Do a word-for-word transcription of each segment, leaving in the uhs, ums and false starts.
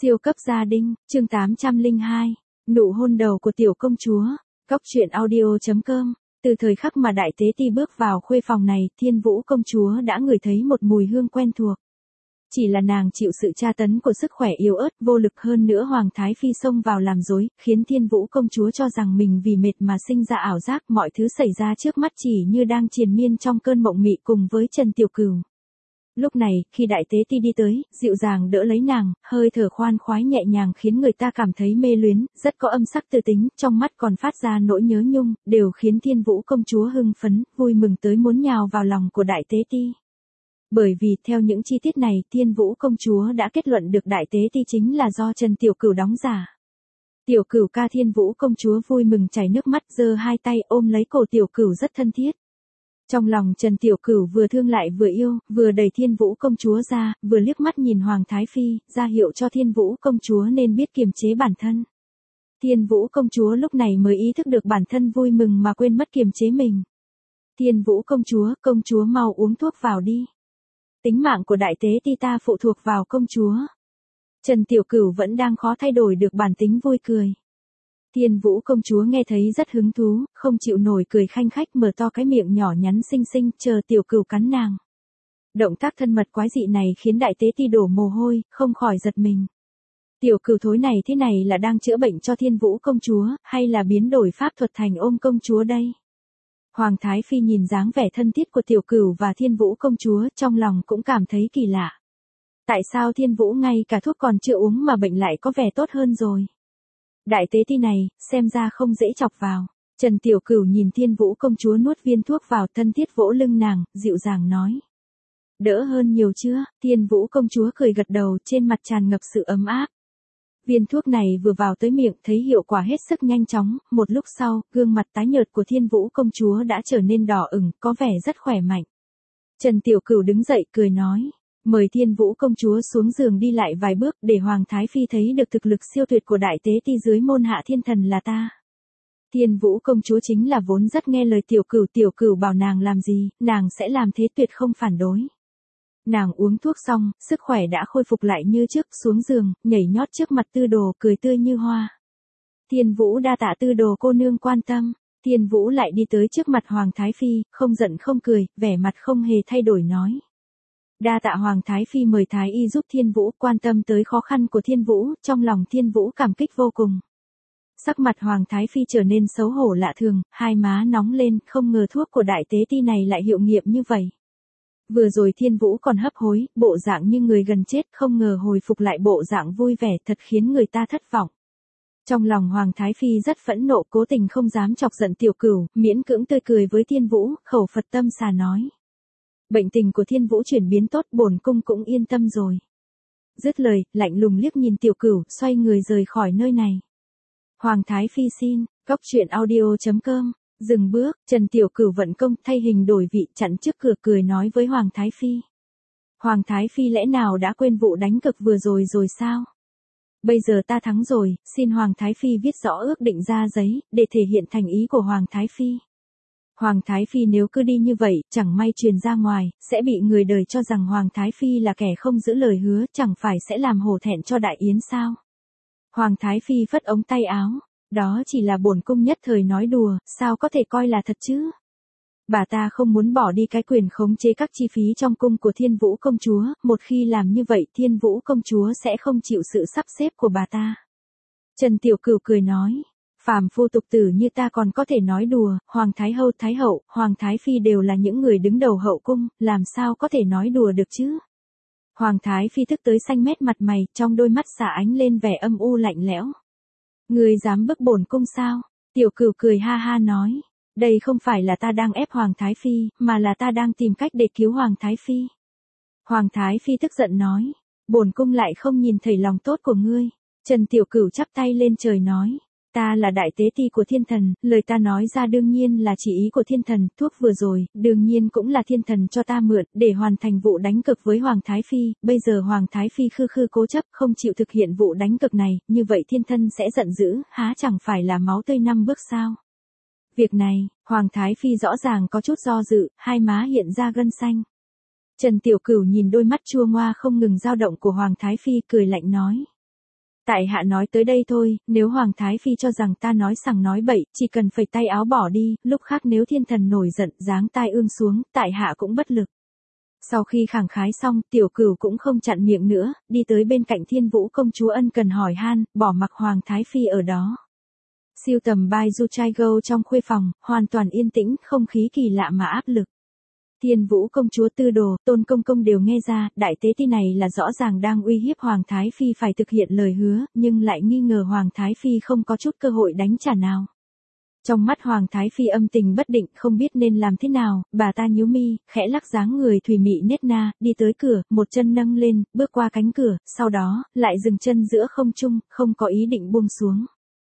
Siêu cấp gia đình, chương tám trăm lẻ hai, nụ hôn đầu của tiểu công chúa, Cóc truyện audio chấm com. Từ thời khắc mà đại tế ti bước vào khuê phòng này, Thiên Vũ công chúa đã ngửi thấy một mùi hương quen thuộc. Chỉ là nàng chịu sự tra tấn của sức khỏe yếu ớt, vô lực, hơn nữa Hoàng Thái Phi xông vào làm rối, khiến Thiên Vũ công chúa cho rằng mình vì mệt mà sinh ra ảo giác, mọi thứ xảy ra trước mắt chỉ như đang triền miên trong cơn mộng mị cùng với Trần Tiểu Cửu. Lúc này, khi đại tế ti đi tới, dịu dàng đỡ lấy nàng, hơi thở khoan khoái nhẹ nhàng khiến người ta cảm thấy mê luyến, rất có âm sắc tư tính, trong mắt còn phát ra nỗi nhớ nhung, đều khiến Thiên Vũ công chúa hưng phấn, vui mừng tới muốn nhào vào lòng của đại tế ti. Bởi vì, theo những chi tiết này, Thiên Vũ công chúa đã kết luận được đại tế ti chính là do Trần Tiểu Cửu đóng giả. Tiểu Cửu ca Thiên Vũ công chúa vui mừng chảy nước mắt, giơ hai tay ôm lấy cổ Tiểu Cửu rất thân thiết. Trong lòng Trần Tiểu Cửu vừa thương lại vừa yêu, vừa đẩy Thiên Vũ công chúa ra, vừa liếc mắt nhìn Hoàng Thái Phi, ra hiệu cho Thiên Vũ công chúa nên biết kiềm chế bản thân. Thiên Vũ công chúa lúc này mới ý thức được bản thân vui mừng mà quên mất kiềm chế mình. Thiên Vũ công chúa, công chúa mau uống thuốc vào đi. Tính mạng của đại tế ti ta phụ thuộc vào công chúa. Trần Tiểu Cửu vẫn đang khó thay đổi được bản tính vui cười. Thiên Vũ công chúa nghe thấy rất hứng thú, không chịu nổi cười khanh khách, mở to cái miệng nhỏ nhắn xinh xinh chờ Tiểu Cửu cắn nàng. Động tác thân mật quái dị này khiến đại tế ti đổ mồ hôi, không khỏi giật mình. Tiểu Cửu thối này thế này là đang chữa bệnh cho Thiên Vũ công chúa, hay là biến đổi pháp thuật thành ôm công chúa đây? Hoàng Thái Phi nhìn dáng vẻ thân thiết của Tiểu Cửu và Thiên Vũ công chúa, trong lòng cũng cảm thấy kỳ lạ. Tại sao Thiên Vũ ngay cả thuốc còn chưa uống mà bệnh lại có vẻ tốt hơn rồi? Đại tế ti này, xem ra không dễ chọc vào. Trần Tiểu Cửu nhìn Thiên Vũ công chúa nuốt viên thuốc vào, thân thiết vỗ lưng nàng, dịu dàng nói. Đỡ hơn nhiều chưa? Thiên Vũ công chúa cười gật đầu, trên mặt tràn ngập sự ấm áp. Viên thuốc này vừa vào tới miệng thấy hiệu quả hết sức nhanh chóng, một lúc sau, gương mặt tái nhợt của Thiên Vũ công chúa đã trở nên đỏ ửng, có vẻ rất khỏe mạnh. Trần Tiểu Cửu đứng dậy cười nói. Mời Thiên Vũ công chúa xuống giường đi lại vài bước để Hoàng Thái Phi thấy được thực lực siêu tuyệt của đại tế ti dưới môn hạ thiên thần là ta. Thiên Vũ công chúa chính là vốn rất nghe lời Tiểu Cửu, Tiểu Cửu bảo nàng làm gì, nàng sẽ làm thế, tuyệt không phản đối. Nàng uống thuốc xong, sức khỏe đã khôi phục lại như trước, xuống giường, nhảy nhót trước mặt Tư Đồ, cười tươi như hoa. Thiên Vũ đa tạ Tư Đồ cô nương quan tâm. Thiên Vũ lại đi tới trước mặt Hoàng Thái Phi, không giận không cười, vẻ mặt không hề thay đổi nói. Đa tạ Hoàng Thái Phi mời Thái y giúp Thiên Vũ, quan tâm tới khó khăn của Thiên Vũ, trong lòng Thiên Vũ cảm kích vô cùng. Sắc mặt Hoàng Thái Phi trở nên xấu hổ lạ thường, hai má nóng lên, không ngờ thuốc của đại tế ti này lại hiệu nghiệm như vậy. Vừa rồi Thiên Vũ còn hấp hối, bộ dạng như người gần chết, không ngờ hồi phục lại bộ dạng vui vẻ, thật khiến người ta thất vọng. Trong lòng Hoàng Thái Phi rất phẫn nộ, cố tình không dám chọc giận Tiểu Cửu, miễn cưỡng tươi cười với Thiên Vũ, khẩu Phật tâm xà nói. Bệnh tình của Thiên Vũ chuyển biến tốt, bổn cung cũng yên tâm rồi. Dứt lời, lạnh lùng liếc nhìn Tiểu Cửu, xoay người rời khỏi nơi này. Hoàng Thái Phi xin, Cóc truyện audio chấm com. Dừng bước, Trần Tiểu Cửu vận công thay hình đổi vị, chặn trước cửa cười nói với Hoàng Thái Phi. Hoàng Thái Phi lẽ nào đã quên vụ đánh cực vừa rồi rồi sao? Bây giờ ta thắng rồi, xin Hoàng Thái Phi viết rõ ước định ra giấy, để thể hiện thành ý của Hoàng Thái Phi. Hoàng Thái Phi nếu cứ đi như vậy, chẳng may truyền ra ngoài, sẽ bị người đời cho rằng Hoàng Thái Phi là kẻ không giữ lời hứa, chẳng phải sẽ làm hổ thẹn cho đại yến sao? Hoàng Thái Phi phất ống tay áo. Đó chỉ là bổn cung nhất thời nói đùa, sao có thể coi là thật chứ? Bà ta không muốn bỏ đi cái quyền khống chế các chi phí trong cung của Thiên Vũ công chúa, một khi làm như vậy Thiên Vũ công chúa sẽ không chịu sự sắp xếp của bà ta. Trần Tiểu Cửu cười nói, phàm phu tục tử như ta còn có thể nói đùa, Hoàng Thái Hậu, Thái Hậu, Hoàng Thái Phi đều là những người đứng đầu hậu cung, làm sao có thể nói đùa được chứ? Hoàng Thái Phi tức tới xanh mét mặt mày, trong đôi mắt xả ánh lên vẻ âm u lạnh lẽo. Ngươi dám bức bổn cung sao? Tiểu Cửu cười ha ha nói. Đây không phải là ta đang ép Hoàng Thái Phi, mà là ta đang tìm cách để cứu Hoàng Thái Phi. Hoàng Thái Phi tức giận nói. Bổn cung lại không nhìn thấy lòng tốt của ngươi. Trần Tiểu Cửu chắp tay lên trời nói. Ta là đại tế ti của thiên thần, lời ta nói ra đương nhiên là chỉ ý của thiên thần, thuốc vừa rồi, đương nhiên cũng là thiên thần cho ta mượn, để hoàn thành vụ đánh cực với Hoàng Thái Phi, bây giờ Hoàng Thái Phi khư khư cố chấp, không chịu thực hiện vụ đánh cực này, như vậy thiên thân sẽ giận dữ, há chẳng phải là máu tươi năm bước sao? Việc này, Hoàng Thái Phi rõ ràng có chút do dự, hai má hiện ra gân xanh. Trần Tiểu Cửu nhìn đôi mắt chua ngoa không ngừng dao động của Hoàng Thái Phi, cười lạnh nói. Tại hạ nói tới đây thôi, nếu Hoàng Thái Phi cho rằng ta nói sằng nói bậy, chỉ cần phẩy tay áo bỏ đi, lúc khác nếu thiên thần nổi giận, giáng tai ương xuống, tại hạ cũng bất lực. Sau khi khẳng khái xong, tiểu cửu cũng không chặn miệng nữa, đi tới bên cạnh Thiên Vũ công chúa ân cần hỏi han, bỏ mặc Hoàng Thái Phi ở đó. Siêu tầm Bai Ju Chai Go trong khuê phòng, hoàn toàn yên tĩnh, không khí kỳ lạ mà áp lực. Thiên Vũ công chúa Tư Đồ, Tôn Công Công đều nghe ra, đại tế ti này là rõ ràng đang uy hiếp Hoàng Thái Phi phải thực hiện lời hứa, nhưng lại nghi ngờ Hoàng Thái Phi không có chút cơ hội đánh trả nào. Trong mắt Hoàng Thái Phi âm tình bất định, không biết nên làm thế nào, bà ta nhíu mi, khẽ lắc dáng người thùy mị nết na, đi tới cửa, một chân nâng lên, bước qua cánh cửa, sau đó, lại dừng chân giữa không trung, không có ý định buông xuống.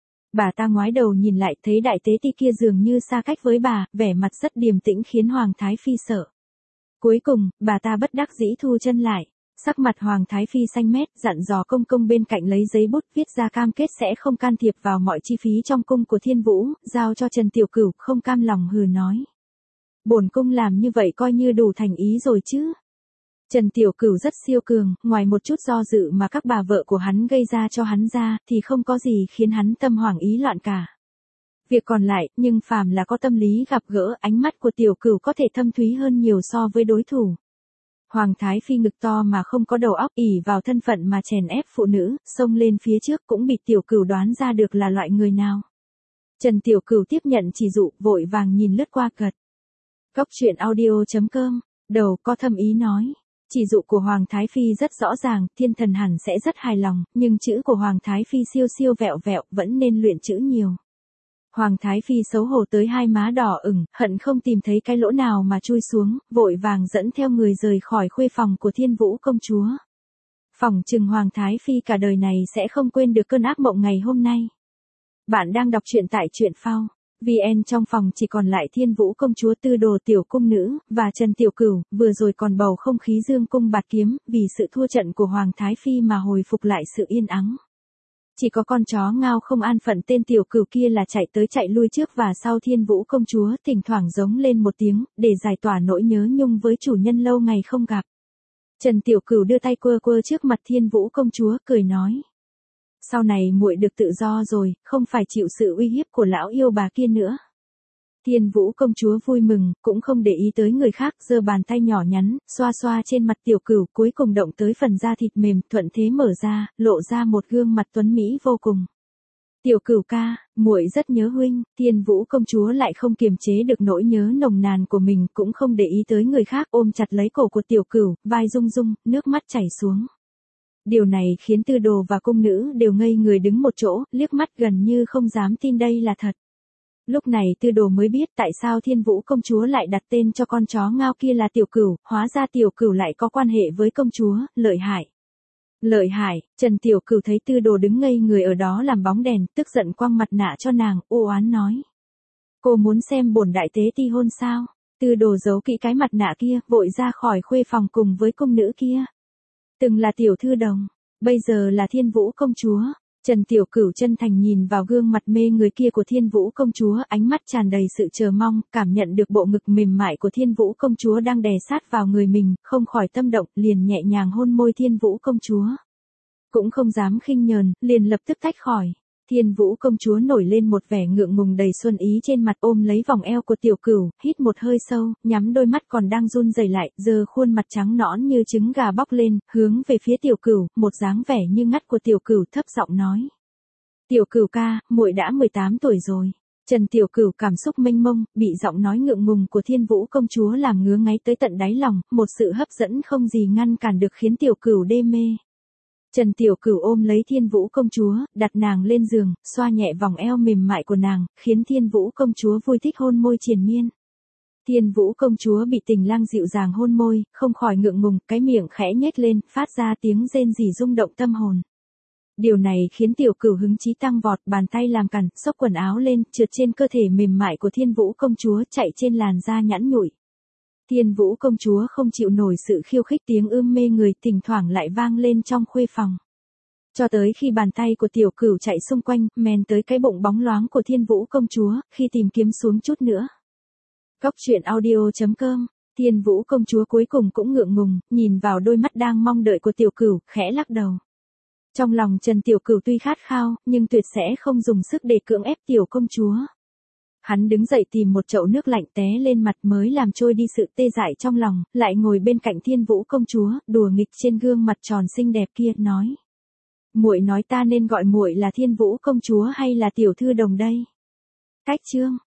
Bà ta ngoái đầu nhìn lại thấy đại tế ti kia dường như xa cách với bà, vẻ mặt rất điềm tĩnh khiến Hoàng Thái Phi sợ. Cuối cùng, bà ta bất đắc dĩ thu chân lại. Sắc mặt Hoàng Thái Phi xanh mét, dặn dò công công bên cạnh lấy giấy bút viết ra cam kết sẽ không can thiệp vào mọi chi phí trong cung của Thiên Vũ, giao cho Trần Tiểu Cửu, không cam lòng hừ nói. Bổn cung làm như vậy coi như đủ thành ý rồi chứ. Trần Tiểu Cửu rất siêu cường, ngoài một chút do dự mà các bà vợ của hắn gây ra cho hắn ra, thì không có gì khiến hắn tâm hoảng ý loạn cả. Việc còn lại, nhưng phàm là có tâm lý gặp gỡ, ánh mắt của Tiểu Cửu có thể thâm thúy hơn nhiều so với đối thủ. Hoàng Thái Phi ngực to mà không có đầu óc, ỷ vào thân phận mà chèn ép phụ nữ, xông lên phía trước cũng bị Tiểu Cửu đoán ra được là loại người nào. Trần Tiểu Cửu tiếp nhận chỉ dụ, vội vàng nhìn lướt qua gật. Cốc truyện audio chấm com, đầu có thâm ý nói. Chỉ dụ của Hoàng Thái Phi rất rõ ràng, thiên thần hẳn sẽ rất hài lòng, nhưng chữ của Hoàng Thái Phi siêu siêu vẹo vẹo, vẫn nên luyện chữ nhiều. Hoàng Thái Phi xấu hổ tới hai má đỏ ửng, hận không tìm thấy cái lỗ nào mà chui xuống, vội vàng dẫn theo người rời khỏi khuê phòng của Thiên Vũ công chúa. Phỏng chừng Hoàng Thái Phi cả đời này sẽ không quên được cơn ác mộng ngày hôm nay. Bạn đang đọc truyện tại truyện phao. vê en trong phòng chỉ còn lại Thiên Vũ công chúa Tư Đồ tiểu cung nữ, và Trần Tiểu Cửu, vừa rồi còn bầu không khí dương cung bạt kiếm, vì sự thua trận của Hoàng Thái Phi mà hồi phục lại sự yên ắng. Chỉ có con chó ngao không an phận tên Tiểu Cửu kia là chạy tới chạy lui trước và sau Thiên Vũ công chúa, thỉnh thoảng giống lên một tiếng, để giải tỏa nỗi nhớ nhung với chủ nhân lâu ngày không gặp. Trần Tiểu Cửu đưa tay quơ quơ trước mặt Thiên Vũ công chúa, cười nói. Sau này muội được tự do rồi, không phải chịu sự uy hiếp của lão yêu bà kia nữa. Thiên Vũ công chúa vui mừng, cũng không để ý tới người khác, giơ bàn tay nhỏ nhắn, xoa xoa trên mặt Tiểu Cửu, cuối cùng động tới phần da thịt mềm, thuận thế mở ra, lộ ra một gương mặt tuấn mỹ vô cùng. Tiểu Cửu ca, muội rất nhớ huynh. Thiên Vũ công chúa lại không kiềm chế được nỗi nhớ nồng nàn của mình, cũng không để ý tới người khác, ôm chặt lấy cổ của Tiểu Cửu, vai rung rung, nước mắt chảy xuống. Điều này khiến Tư Đồ và cung nữ đều ngây người đứng một chỗ, liếc mắt gần như không dám tin đây là thật. Lúc này Tư Đồ mới biết tại sao Thiên Vũ công chúa lại đặt tên cho con chó ngao kia là Tiểu Cửu, hóa ra Tiểu Cửu lại có quan hệ với công chúa, lợi hại. Lợi hại, Trần Tiểu Cửu thấy Tư Đồ đứng ngây người ở đó làm bóng đèn, tức giận quăng mặt nạ cho nàng, u oán nói. Cô muốn xem bổn đại tế ti hôn sao? Tư Đồ giấu kỹ cái mặt nạ kia, vội ra khỏi khuê phòng cùng với cung nữ kia. Từng là tiểu thư đồng, bây giờ là Thiên Vũ công chúa. Trần Tiểu Cửu chân thành nhìn vào gương mặt mê người kia của Thiên Vũ công chúa, ánh mắt tràn đầy sự chờ mong, cảm nhận được bộ ngực mềm mại của Thiên Vũ công chúa đang đè sát vào người mình, không khỏi tâm động, liền nhẹ nhàng hôn môi Thiên Vũ công chúa. Cũng không dám khinh nhờn, liền lập tức tách khỏi. Thiên Vũ công chúa nổi lên một vẻ ngượng ngùng đầy xuân ý trên mặt, ôm lấy vòng eo của Tiểu Cửu, hít một hơi sâu, nhắm đôi mắt còn đang run rẩy lại, giơ khuôn mặt trắng nõn như trứng gà bóc lên, hướng về phía Tiểu Cửu, một dáng vẻ như ngắt của Tiểu Cửu, thấp giọng nói. Tiểu Cửu ca, muội đã mười tám tuổi rồi. Trần Tiểu Cửu cảm xúc mênh mông, bị giọng nói ngượng ngùng của Thiên Vũ công chúa làm ngứa ngáy tới tận đáy lòng, một sự hấp dẫn không gì ngăn cản được khiến Tiểu Cửu đê mê. Trần Tiểu Cửu ôm lấy Thiên Vũ công chúa, đặt nàng lên giường, xoa nhẹ vòng eo mềm mại của nàng, khiến Thiên Vũ công chúa vui thích hôn môi triền miên. Thiên Vũ công chúa bị Tình Lang dịu dàng hôn môi, không khỏi ngượng ngùng, cái miệng khẽ nhếch lên, phát ra tiếng rên rỉ rung động tâm hồn. Điều này khiến Tiểu Cửu hứng chí tăng vọt, bàn tay làm cản, xốc quần áo lên, trượt trên cơ thể mềm mại của Thiên Vũ công chúa, chạy trên làn da nhẵn nhụi. Thiên Vũ công chúa không chịu nổi sự khiêu khích, tiếng ưm mê người thỉnh thoảng lại vang lên trong khuê phòng. Cho tới khi bàn tay của Tiểu Cửu chạy xung quanh, men tới cái bụng bóng loáng của Thiên Vũ công chúa, khi tìm kiếm xuống chút nữa. Cốc truyện audio chấm com, Thiên Vũ công chúa cuối cùng cũng ngượng ngùng, nhìn vào đôi mắt đang mong đợi của Tiểu Cửu, khẽ lắc đầu. Trong lòng Trần Tiểu Cửu tuy khát khao, nhưng tuyệt sẽ không dùng sức để cưỡng ép tiểu công chúa. Hắn đứng dậy tìm một chậu nước lạnh té lên mặt mới làm trôi đi sự tê dại trong lòng, lại ngồi bên cạnh Thiên Vũ công chúa, đùa nghịch trên gương mặt tròn xinh đẹp kia, nói: "Muội nói ta nên gọi muội là Thiên Vũ công chúa hay là tiểu thư đồng đây?" Cách chương